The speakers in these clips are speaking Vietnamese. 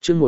chương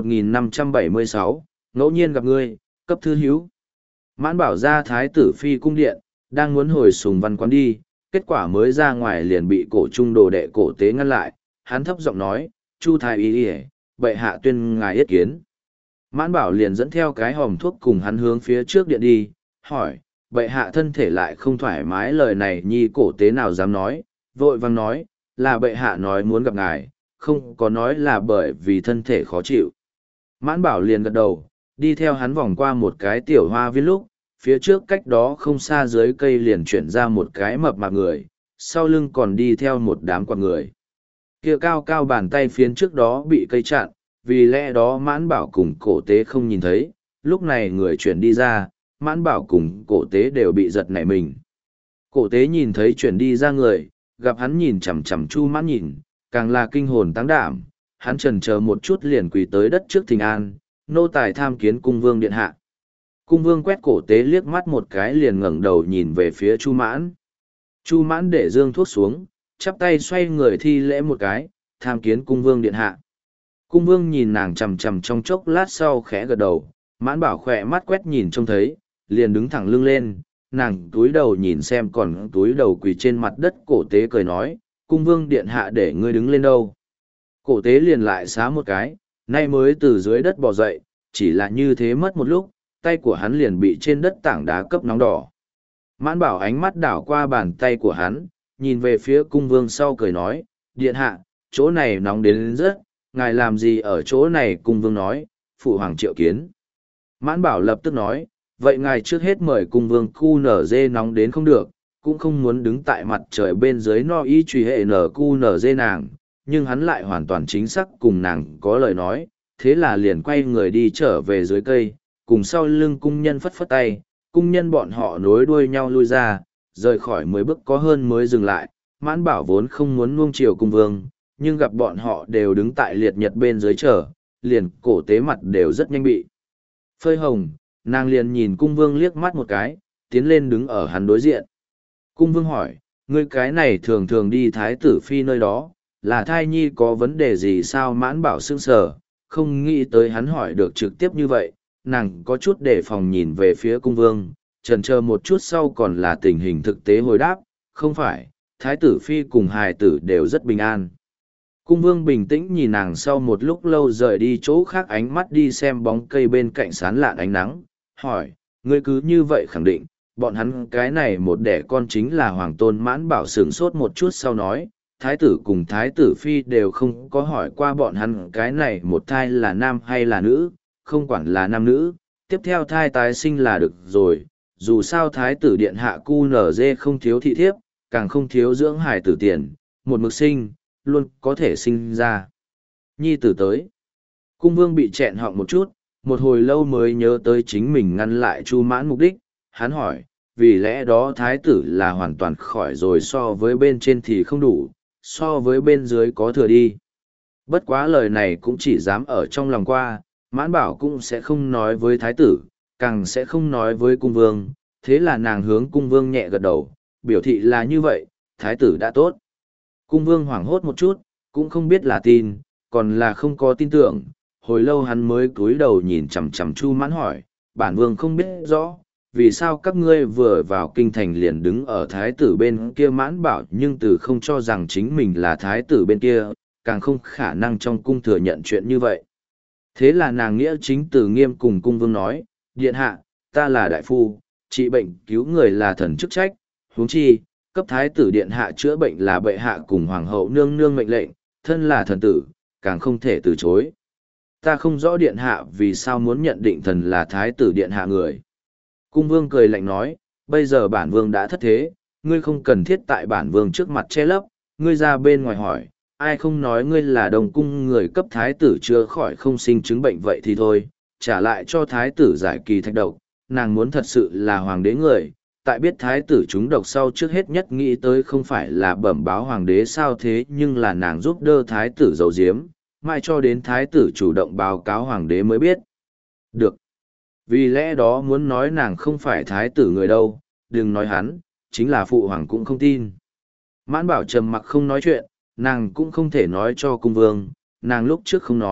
1576, ngẫu nhiên gặp ngươi, cấp thư hiếu. Mãn Bảo ra thái tử phi cung điện, đang muốn hồi Sùng Văn Quán đi, kết quả mới ra ngoài liền bị cổ trung đồ đệ cổ tế ngăn lại, hắn thấp giọng nói, Chu thái y y, bệ hạ tuyên ngài yết kiến. Mãn Bảo liền dẫn theo cái hòm thuốc cùng hắn hướng phía trước điện đi, hỏi, bệ hạ thân thể lại không thoải mái, lời này nhi cổ tế nào dám nói, vội vang nói, là bệ hạ nói muốn gặp ngài, không có nói là bởi vì thân thể khó chịu. Mãn Bảo liền gật đầu, đi theo hắn vòng qua một cái tiểu hoa viên lúc, phía trước cách đó không xa dưới cây liền chuyển ra một cái mập mạp người, sau lưng còn đi theo một đám quạt người. Kia cao cao bàn tay phiến trước đó bị cây chặn, vì lẽ đó Mãn Bảo cùng cổ tế không nhìn thấy, lúc này người chuyển đi ra, Mãn Bảo cùng cổ tế đều bị giật nảy mình. Cổ tế nhìn thấy chuyển đi ra người, gặp hắn nhìn chằm chằm Chu Mãn nhìn, càng là kinh hồn táng đảm, hắn chần chờ một chút liền quỳ tới đất trước thỉnh an, nô tài tham kiến cung vương điện hạ. Cung vương quét cổ tế liếc mắt một cái liền ngẩng đầu nhìn về phía Chu Mãn. Chu Mãn để dương thuốc xuống, chắp tay xoay người thi lễ một cái, tham kiến cung vương điện hạ. Cung vương nhìn nàng chằm chằm trong chốc lát sau khẽ gật đầu, Mãn Bảo khỏe mắt quét nhìn trông thấy, liền đứng thẳng lưng lên, nàng túi đầu nhìn xem còn túi đầu quỳ trên mặt đất cổ tế cười nói, cung vương điện hạ để ngươi đứng lên đâu. Cổ tế liền lại xá một cái, nay mới từ dưới đất bò dậy, chỉ là như thế mất một lúc, tay của hắn liền bị trên đất tảng đá cấp nóng đỏ. Mãn Bảo ánh mắt đảo qua bàn tay của hắn, nhìn về phía cung vương sau cười nói, điện hạ, chỗ này nóng đến rất, ngài làm gì ở chỗ này? Cung vương nói, phụ hoàng triệu kiến. Mãn Bảo lập tức nói, vậy ngài trước hết mời cung vương cu nở dê nóng đến không được, cũng không muốn đứng tại mặt trời bên dưới no y truy hệ nở cu nở dê nàng, nhưng hắn lại hoàn toàn chính xác cùng nàng có lời nói, thế là liền quay người đi trở về dưới cây, cùng sau lưng cung nhân phất phất tay, cung nhân bọn họ nối đuôi nhau lui ra, rời khỏi 10 bước có hơn mới dừng lại. Mãn Bảo vốn không muốn nuông chiều cung vương, nhưng gặp bọn họ đều đứng tại liệt nhật bên dưới chờ, liền cổ tế mặt đều rất nhanh bị phơi hồng, nàng liền nhìn cung vương liếc mắt một cái, tiến lên đứng ở hắn đối diện. Cung vương hỏi, ngươi cái này thường thường đi thái tử phi nơi đó, là thai nhi có vấn đề gì sao? Mãn Bảo sững sờ, không nghĩ tới hắn hỏi được trực tiếp như vậy, nàng có chút đề phòng nhìn về phía cung vương, chần chờ một chút sau còn là tình hình thực tế hồi đáp, không phải, thái tử phi cùng hài tử đều rất bình an. Cung vương bình tĩnh nhìn nàng sau một lúc lâu rời đi chỗ khác, ánh mắt đi xem bóng cây bên cạnh sán lạn ánh nắng, hỏi, ngươi cứ như vậy khẳng định, bọn hắn cái này một đẻ con chính là hoàng tôn? Mãn Bảo sửng sốt một chút sau nói, thái tử cùng thái tử phi đều không có hỏi qua bọn hắn cái này một thai là nam hay là nữ, không quản là nam nữ, tiếp theo thai tái sinh là được rồi, dù sao thái tử điện hạ cu nở dê không thiếu thị thiếp, càng không thiếu dưỡng hài tử tiền, một mực sinh, luôn có thể sinh ra nhi tử tới. Cung vương bị chẹn họng một chút, một hồi lâu mới nhớ tới chính mình ngăn lại Chu Mãn mục đích, hắn hỏi, vì lẽ đó thái tử là hoàn toàn khỏi rồi, so với bên trên thì không đủ, so với bên dưới có thừa đi. Bất quá lời này cũng chỉ dám ở trong lòng qua, Mãn Bảo cũng sẽ không nói với thái tử, càng sẽ không nói với cung vương, thế là nàng hướng cung vương nhẹ gật đầu, biểu thị là như vậy, thái tử đã tốt. Cung vương hoảng hốt một chút, cũng không biết là tin, còn là không có tin tưởng, hồi lâu hắn mới cúi đầu nhìn chằm chằm Chu Mãn hỏi, bản vương không biết rõ, vì sao các ngươi vừa vào kinh thành liền đứng ở thái tử bên kia? Mãn Bảo nhưng từ không cho rằng chính mình là thái tử bên kia, càng không khả năng trong cung thừa nhận chuyện như vậy. Thế là nàng nghĩa chính từ nghiêm cùng cung vương nói, điện hạ, ta là đại phu, trị bệnh cứu người là thần chức trách, huống chi, cấp thái tử điện hạ chữa bệnh là bệ hạ cùng hoàng hậu nương nương mệnh lệnh, thân là thần tử, càng không thể từ chối. Ta không rõ điện hạ vì sao muốn nhận định thần là thái tử điện hạ người. Cung vương cười lạnh nói, bây giờ bản vương đã thất thế, ngươi không cần thiết tại bản vương trước mặt che lấp, ngươi ra bên ngoài hỏi, ai không nói ngươi là đồng cung người cấp thái tử chữa khỏi không sinh chứng bệnh vậy thì thôi, trả lại cho thái tử giải kỳ thạch độc, nàng muốn thật sự là hoàng đế người, tại biết thái tử trúng độc sau trước hết nhất nghĩ tới không phải là bẩm báo hoàng đế sao, thế nhưng là nàng giúp đỡ thái tử giấu giếm, mai cho đến thái tử chủ động báo cáo hoàng đế mới biết. Được. Vì lẽ đó muốn nói nàng không phải thái tử người đâu, đừng nói hắn, chính là phụ hoàng cũng không tin. Mãn Bảo trầm mặc không nói chuyện, nàng cũng không thể nói cho cung vương, nàng lúc trước không nói,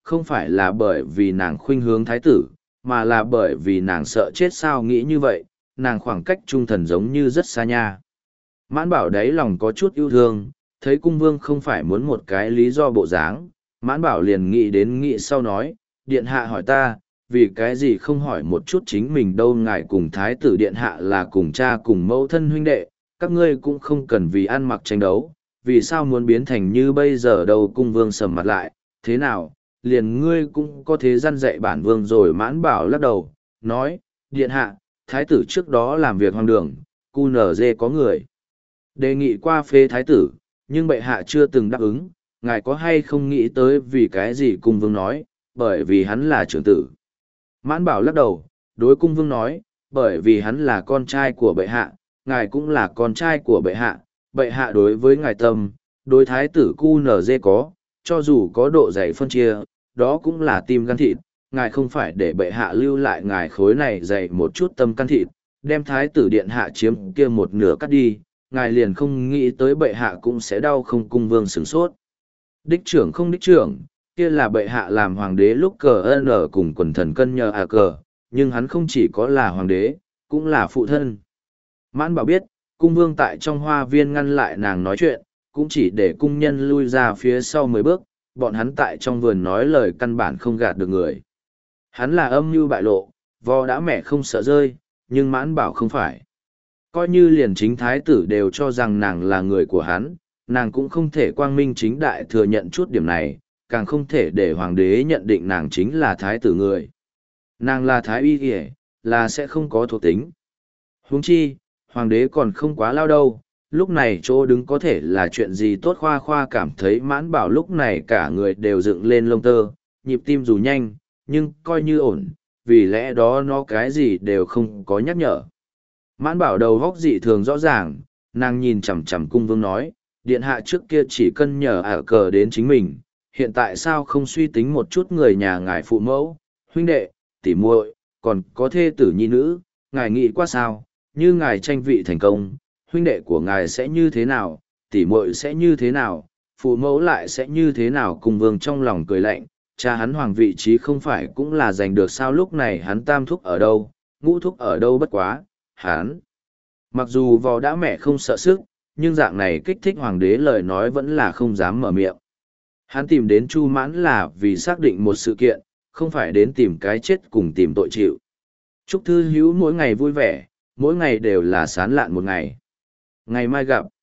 không phải là bởi vì nàng khuynh hướng thái tử, mà là bởi vì nàng sợ chết. Sao nghĩ như vậy, nàng khoảng cách trung thần giống như rất xa nha. Mãn bảo đáy lòng có chút yêu thương, thấy cung vương không phải muốn một cái lý do bộ dáng, mãn bảo liền nghĩ sau nói, điện hạ hỏi ta, vì cái gì không hỏi một chút chính mình đâu. Ngài cùng thái tử điện hạ là cùng cha cùng mẫu thân huynh đệ, các ngươi cũng không cần vì ăn mặc tranh đấu, vì sao muốn biến thành như bây giờ đâu. Cung vương sầm mặt lại, thế nào, liền ngươi cũng có thế răn dạy bản vương rồi. Mãn bảo lắc đầu, nói, điện hạ, thái tử trước đó làm việc hoang đường, QNZ có người đề nghị qua phế thái tử, nhưng bệ hạ chưa từng đáp ứng. Ngài có hay không nghĩ tới vì cái gì? Cung vương nói, bởi vì hắn là trưởng tử. Mãn bảo lắc đầu, đối cung vương nói, bởi vì hắn là con trai của bệ hạ, ngài cũng là con trai của bệ hạ đối với ngài tâm, đối thái tử QNZ có, cho dù có độ dày phân chia, đó cũng là tim gan thịt, ngài không phải để bệ hạ lưu lại ngài khối này dày một chút tâm can thịt, đem thái tử điện hạ chiếm kia một nửa cắt đi, ngài liền không nghĩ tới bệ hạ cũng sẽ đau không. Cung vương sửng sốt. Đích trưởng không đích trưởng, kia là bệ hạ làm hoàng đế lúc cờ n cùng quần thần cân nhờ cờ, nhưng hắn không chỉ có là hoàng đế, cũng là phụ thân. Mãn bảo biết, cung vương tại trong hoa viên ngăn lại nàng nói chuyện, cũng chỉ để cung nhân lui ra phía sau 10 bước, bọn hắn tại trong vườn nói lời căn bản không gạt được người. Hắn là âm mưu bại lộ, vò đã mẹ không sợ rơi, nhưng mãn bảo không phải. Coi như liền chính thái tử đều cho rằng nàng là người của hắn, nàng cũng không thể quang minh chính đại thừa nhận chút điểm này, càng không thể để hoàng đế nhận định nàng chính là thái tử người. Nàng là thái y kìa, là sẽ không có thuộc tính. Huống chi, hoàng đế còn không quá lao đâu, lúc này chỗ đứng có thể là chuyện gì tốt. Khoa khoa cảm thấy mãn bảo lúc này cả người đều dựng lên lông tơ, nhịp tim dù nhanh, nhưng coi như ổn, vì lẽ đó nó cái gì đều không có nhắc nhở. Mãn bảo đầu góc dị thường rõ ràng, nàng nhìn chằm chằm cung vương nói, điện hạ trước kia chỉ cân nhờ cờ đến chính mình, hiện tại sao không suy tính một chút người nhà ngài phụ mẫu, huynh đệ, tỉ muội, còn có thê tử nhi nữ, ngài nghĩ qua sao, như ngài tranh vị thành công, huynh đệ của ngài sẽ như thế nào, tỉ muội sẽ như thế nào, phụ mẫu lại sẽ như thế nào. Cung vương trong lòng cười lạnh, cha hắn hoàng vị trí không phải cũng là giành được sao. Lúc này hắn tam thúc ở đâu, ngũ thúc ở đâu. Bất quá, hắn mặc dù vò đã mẹ không sợ sức, nhưng dạng này kích thích hoàng đế lời nói vẫn là không dám mở miệng. Hắn tìm đến Chu Mãn là vì xác định một sự kiện, không phải đến tìm cái chết cùng tìm tội chịu. Chúc thư hữu mỗi ngày vui vẻ, mỗi ngày đều là sán lạn một ngày. Ngày mai gặp.